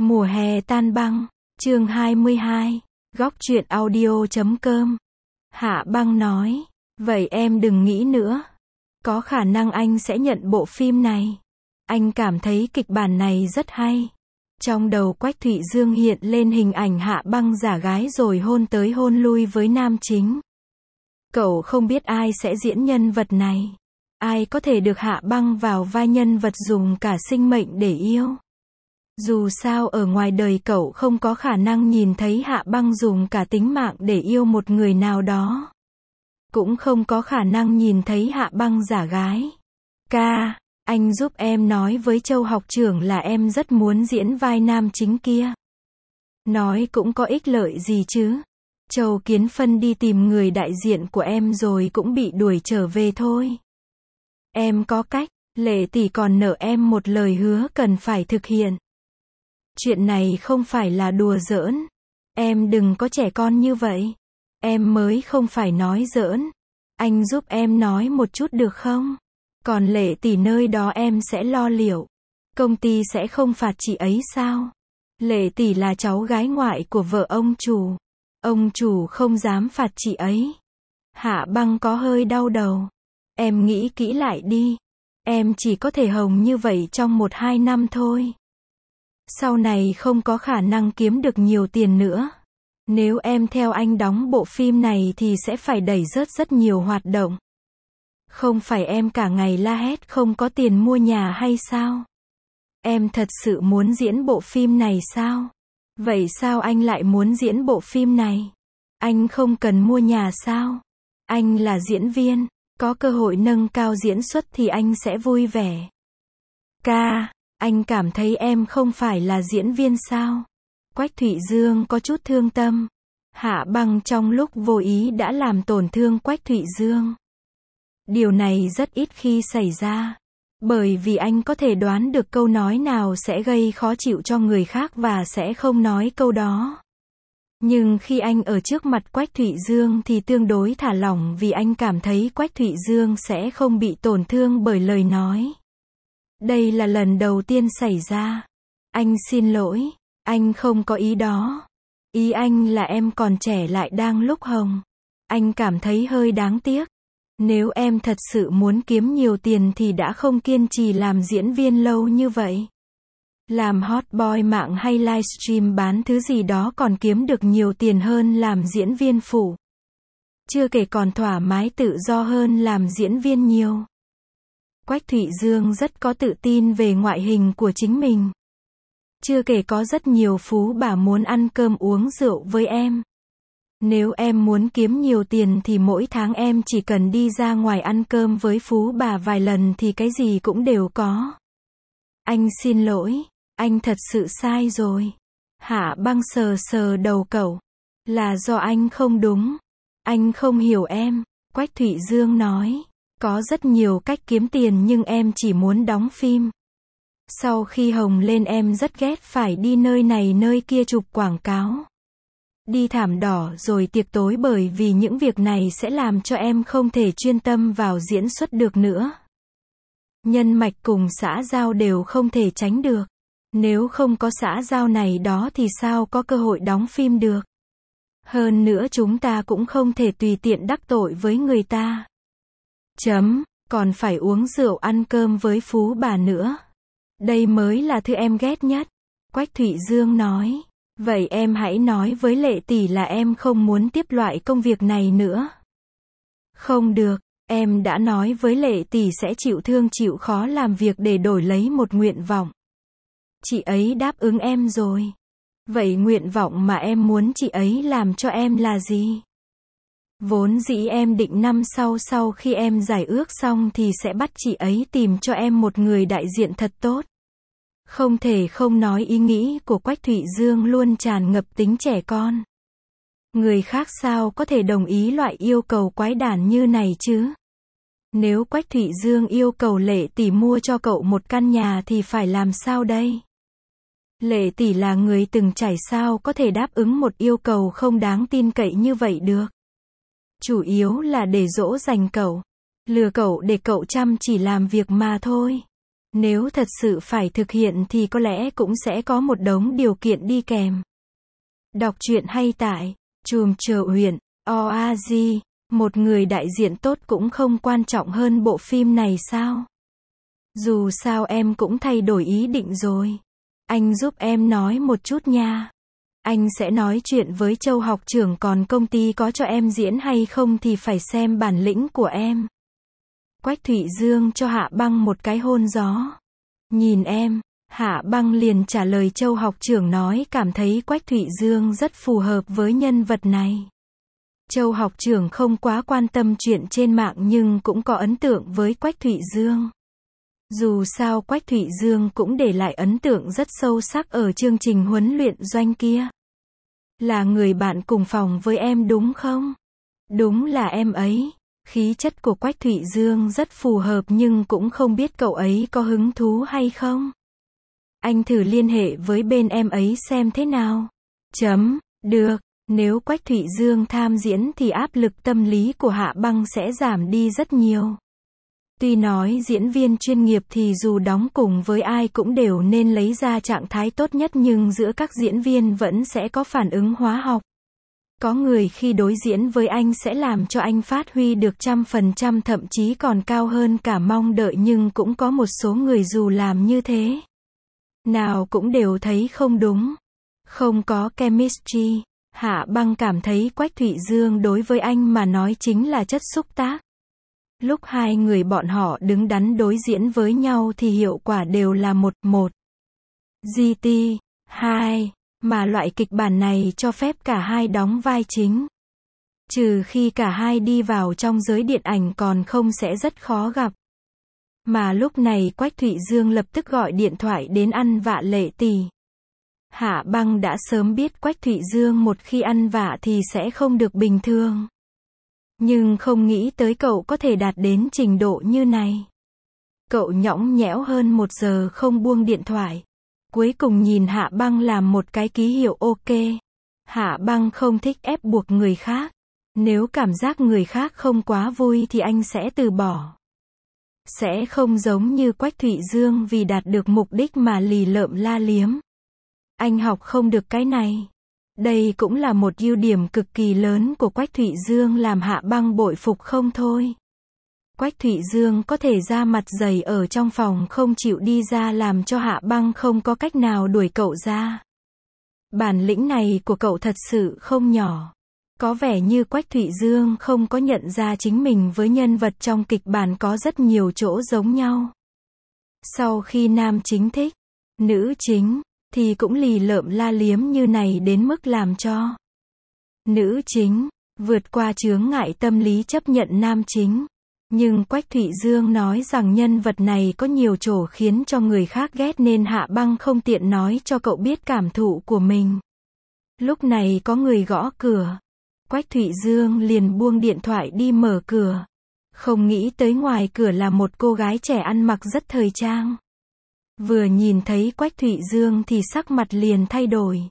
Mùa hè tan băng, chương 22, góc truyện audio.com. Hạ Băng nói, vậy em đừng nghĩ nữa. Có khả năng anh sẽ nhận bộ phim này. Anh cảm thấy kịch bản này rất hay. Trong đầu Quách Thụy Dương hiện lên hình ảnh Hạ Băng giả gái rồi hôn tới hôn lui với nam chính. Cậu không biết ai sẽ diễn nhân vật này. Ai có thể được Hạ Băng vào vai nhân vật dùng cả sinh mệnh để yêu. Dù sao ở ngoài đời cậu không có khả năng nhìn thấy Hạ Băng dùng cả tính mạng để yêu một người nào đó. Cũng không có khả năng nhìn thấy Hạ Băng giả gái. Ca, anh giúp em nói với Châu học trưởng là em rất muốn diễn vai nam chính kia. Nói cũng có ích lợi gì chứ. Châu Kiến Phân đi tìm người đại diện của em rồi cũng bị đuổi trở về thôi. Em có cách, Lệ tỷ còn nợ em một lời hứa cần phải thực hiện. Chuyện này không phải là đùa giỡn. Em đừng có trẻ con như vậy. Em mới không phải nói giỡn. Anh giúp em nói một chút được không? Còn Lệ tỷ nơi đó em sẽ lo liệu. Công ty sẽ không phạt chị ấy sao? Lệ tỷ là cháu gái ngoại của vợ ông chủ. Ông chủ không dám phạt chị ấy. Hạ Băng có hơi đau đầu. Em nghĩ kỹ lại đi. Em chỉ có thể hồng như vậy trong 1-2 năm thôi. Sau này không có khả năng kiếm được nhiều tiền nữa. Nếu em theo anh đóng bộ phim này thì sẽ phải đẩy rớt rất nhiều hoạt động. Không phải em cả ngày la hét không có tiền mua nhà hay sao? Em thật sự muốn diễn bộ phim này sao? Vậy sao anh lại muốn diễn bộ phim này? Anh không cần mua nhà sao? Anh là diễn viên, có cơ hội nâng cao diễn xuất thì anh sẽ vui vẻ. Ca, anh cảm thấy em không phải là diễn viên sao? Quách Thụy Dương có chút thương tâm. Hạ Băng trong lúc vô ý đã làm tổn thương Quách Thụy Dương. Điều này rất ít khi xảy ra. Bởi vì anh có thể đoán được câu nói nào sẽ gây khó chịu cho người khác và sẽ không nói câu đó. Nhưng khi anh ở trước mặt Quách Thụy Dương thì tương đối thả lỏng vì anh cảm thấy Quách Thụy Dương sẽ không bị tổn thương bởi lời nói. Đây là lần đầu tiên xảy ra. Anh xin lỗi. Anh không có ý đó. Ý anh là em còn trẻ lại đang lúc hồng. Anh cảm thấy hơi đáng tiếc. Nếu em thật sự muốn kiếm nhiều tiền thì đã không kiên trì làm diễn viên lâu như vậy. Làm hot boy mạng hay livestream bán thứ gì đó còn kiếm được nhiều tiền hơn làm diễn viên phụ. Chưa kể còn thoải mái tự do hơn làm diễn viên nhiều. Quách Thụy Dương rất có tự tin về ngoại hình của chính mình. Chưa kể có rất nhiều phú bà muốn ăn cơm uống rượu với em. Nếu em muốn kiếm nhiều tiền thì mỗi tháng em chỉ cần đi ra ngoài ăn cơm với phú bà vài lần thì cái gì cũng đều có. Anh xin lỗi, anh thật sự sai rồi. Hạ Băng sờ sờ đầu cậu. Là do anh không đúng. Anh không hiểu em. Quách Thụy Dương nói. Có rất nhiều cách kiếm tiền nhưng em chỉ muốn đóng phim. Sau khi hồng lên em rất ghét phải đi nơi này nơi kia chụp quảng cáo. Đi thảm đỏ rồi tiệc tối bởi vì những việc này sẽ làm cho em không thể chuyên tâm vào diễn xuất được nữa. Nhân mạch cùng xã giao đều không thể tránh được. Nếu không có xã giao này đó thì sao có cơ hội đóng phim được. Hơn nữa chúng ta cũng không thể tùy tiện đắc tội với người ta. Còn phải uống rượu ăn cơm với phú bà nữa. Đây mới là thứ em ghét nhất. Quách Thụy Dương nói. Vậy em hãy nói với Lệ tỷ là em không muốn tiếp loại công việc này nữa. Không được, em đã nói với Lệ tỷ sẽ chịu thương chịu khó làm việc để đổi lấy một nguyện vọng. Chị ấy đáp ứng em rồi. Vậy nguyện vọng mà em muốn chị ấy làm cho em là gì? Vốn dĩ em định năm sau khi em giải ước xong thì sẽ bắt chị ấy tìm cho em một người đại diện thật tốt. Không thể không nói ý nghĩ của Quách Thụy Dương luôn tràn ngập tính trẻ con. Người khác sao có thể đồng ý loại yêu cầu quái đản như này chứ? Nếu Quách Thụy Dương yêu cầu Lệ tỷ mua cho cậu một căn nhà thì phải làm sao đây? Lệ tỷ là người từng trải sao có thể đáp ứng một yêu cầu không đáng tin cậy như vậy được? Chủ yếu là để dỗ dành cậu. Lừa cậu để cậu chăm chỉ làm việc mà thôi. Nếu thật sự phải thực hiện thì có lẽ cũng sẽ có một đống điều kiện đi kèm. Đọc truyện hay tại Chùm Chợ Huyện, OAG, một người đại diện tốt cũng không quan trọng hơn bộ phim này sao? Dù sao em cũng thay đổi ý định rồi. Anh giúp em nói một chút nha. Anh sẽ nói chuyện với Châu học trưởng, còn công ty có cho em diễn hay không thì phải xem bản lĩnh của em. Quách Thụy Dương cho Hạ Băng một cái hôn gió. Nhìn em, Hạ Băng liền trả lời Châu học trưởng nói cảm thấy Quách Thụy Dương rất phù hợp với nhân vật này. Châu học trưởng không quá quan tâm chuyện trên mạng nhưng cũng có ấn tượng với Quách Thụy Dương. Dù sao Quách Thụy Dương cũng để lại ấn tượng rất sâu sắc ở chương trình huấn luyện doanh kia. Là người bạn cùng phòng với em đúng không? Đúng là em ấy. Khí chất của Quách Thụy Dương rất phù hợp nhưng cũng không biết cậu ấy có hứng thú hay không. Anh thử liên hệ với bên em ấy xem thế nào. Được, nếu Quách Thụy Dương tham diễn thì áp lực tâm lý của Hạ Băng sẽ giảm đi rất nhiều. Tuy nói diễn viên chuyên nghiệp thì dù đóng cùng với ai cũng đều nên lấy ra trạng thái tốt nhất nhưng giữa các diễn viên vẫn sẽ có phản ứng hóa học. Có người khi đối diễn với anh sẽ làm cho anh phát huy được 100%, thậm chí còn cao hơn cả mong đợi, nhưng cũng có một số người dù làm như thế nào cũng đều thấy không đúng. Không có chemistry. Hạ Băng cảm thấy Quách Thụy Dương đối với anh mà nói chính là chất xúc tác. Lúc hai người bọn họ đứng đắn đối diễn với nhau thì hiệu quả đều là 1-1. GT 2. Mà loại kịch bản này cho phép cả hai đóng vai chính. Trừ khi cả hai đi vào trong giới điện ảnh còn không sẽ rất khó gặp. Mà lúc này Quách Thụy Dương lập tức gọi điện thoại đến ăn vạ Lệ Tỷ. Hạ Băng đã sớm biết Quách Thụy Dương một khi ăn vạ thì sẽ không được bình thường. Nhưng không nghĩ tới cậu có thể đạt đến trình độ như này. Cậu nhõng nhẽo hơn 1 giờ không buông điện thoại. Cuối cùng nhìn Hạ Băng làm một cái ký hiệu OK. Hạ Băng không thích ép buộc người khác. Nếu cảm giác người khác không quá vui thì anh sẽ từ bỏ. Sẽ không giống như Quách Thụy Dương vì đạt được mục đích mà lì lợm la liếm. Anh học không được cái này. Đây cũng là một ưu điểm cực kỳ lớn của Quách Thụy Dương làm Hạ Băng bội phục không thôi. Quách Thụy Dương có thể ra mặt dày ở trong phòng không chịu đi ra làm cho Hạ Băng không có cách nào đuổi cậu ra. Bản lĩnh này của cậu thật sự không nhỏ. Có vẻ như Quách Thụy Dương không có nhận ra chính mình với nhân vật trong kịch bản có rất nhiều chỗ giống nhau. Sau khi nam chính thích nữ chính, thì cũng lì lợm la liếm như này đến mức làm cho nữ chính vượt qua chướng ngại tâm lý chấp nhận nam chính. Nhưng Quách Thụy Dương nói rằng nhân vật này có nhiều chỗ khiến cho người khác ghét nên Hạ Băng không tiện nói cho cậu biết cảm thụ của mình. Lúc này có người gõ cửa. Quách Thụy Dương liền buông điện thoại đi mở cửa. Không nghĩ tới ngoài cửa là một cô gái trẻ ăn mặc rất thời trang. Vừa nhìn thấy Quách Thụy Dương thì sắc mặt liền thay đổi.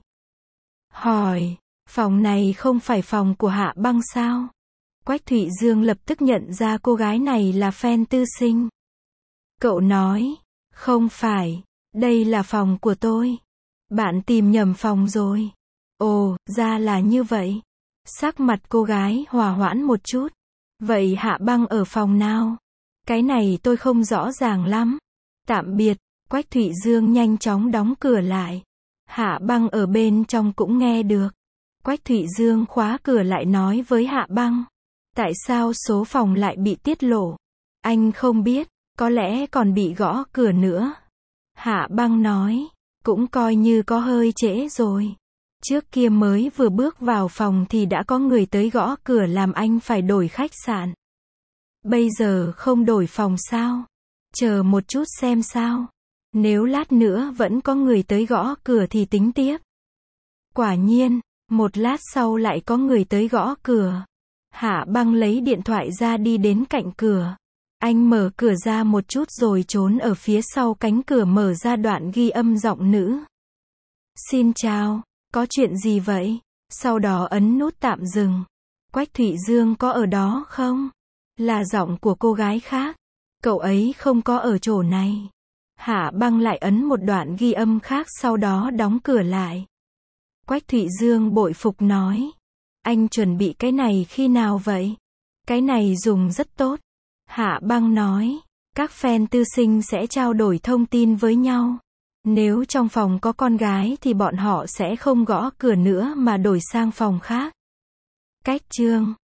Hỏi, phòng này không phải phòng của Hạ Băng sao? Quách Thụy Dương lập tức nhận ra cô gái này là fan tư sinh. Cậu nói, không phải, đây là phòng của tôi. Bạn tìm nhầm phòng rồi. Ồ, ra là như vậy. Sắc mặt cô gái hòa hoãn một chút. Vậy Hạ Băng ở phòng nào? Cái này tôi không rõ ràng lắm. Tạm biệt. Quách Thụy Dương nhanh chóng đóng cửa lại. Hạ Băng ở bên trong cũng nghe được. Quách Thụy Dương khóa cửa lại nói với Hạ Băng. Tại sao số phòng lại bị tiết lộ? Anh không biết, có lẽ còn bị gõ cửa nữa. Hạ Băng nói, cũng coi như có hơi trễ rồi. Trước kia mới vừa bước vào phòng thì đã có người tới gõ cửa làm anh phải đổi khách sạn. Bây giờ không đổi phòng sao? Chờ một chút xem sao. Nếu lát nữa vẫn có người tới gõ cửa thì tính tiếp. Quả nhiên, một lát sau lại có người tới gõ cửa. Hạ Băng lấy điện thoại ra đi đến cạnh cửa. Anh mở cửa ra một chút rồi trốn ở phía sau cánh cửa mở ra đoạn ghi âm giọng nữ. Xin chào, có chuyện gì vậy? Sau đó ấn nút tạm dừng. Quách Thụy Dương có ở đó không? Là giọng của cô gái khác. Cậu ấy không có ở chỗ này. Hạ Băng lại ấn một đoạn ghi âm khác sau đó đóng cửa lại. Quách Thụy Dương bội phục nói. Anh chuẩn bị cái này khi nào vậy? Cái này dùng rất tốt. Hạ Băng nói. Các fan tư sinh sẽ trao đổi thông tin với nhau. Nếu trong phòng có con gái thì bọn họ sẽ không gõ cửa nữa mà đổi sang phòng khác. Cách chương